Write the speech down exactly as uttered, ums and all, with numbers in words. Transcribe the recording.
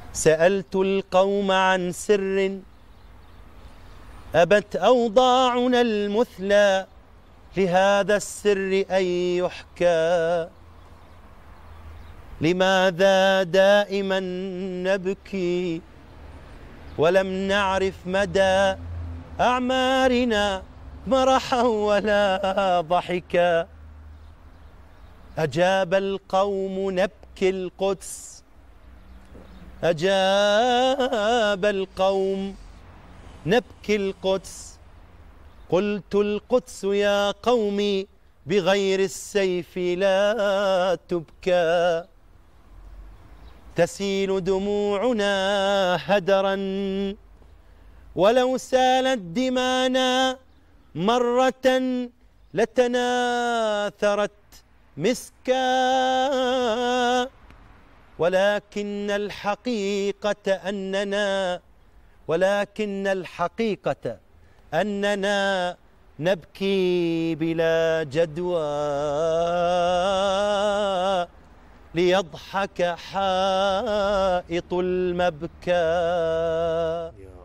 سألت القوم عن سر أبت أوضاعنا المثلى لهذا السر أن يحكى. لماذا دائما نبكي ولم نعرف مدى أعمارنا مرحا ولا ضحكا؟ أجاب القوم نبكي القدس، أجاب القوم نبكي القدس. قلت القدس يا قومي بغير السيف لا تبكى. تسيل دموعنا هدرا ولو سالت دمانا مرة لتناثرت مسكا. ولكن الحقيقة أننا ولكن الحقيقة أننا نبكي بلا جدوى ليضحك حائط المبكى.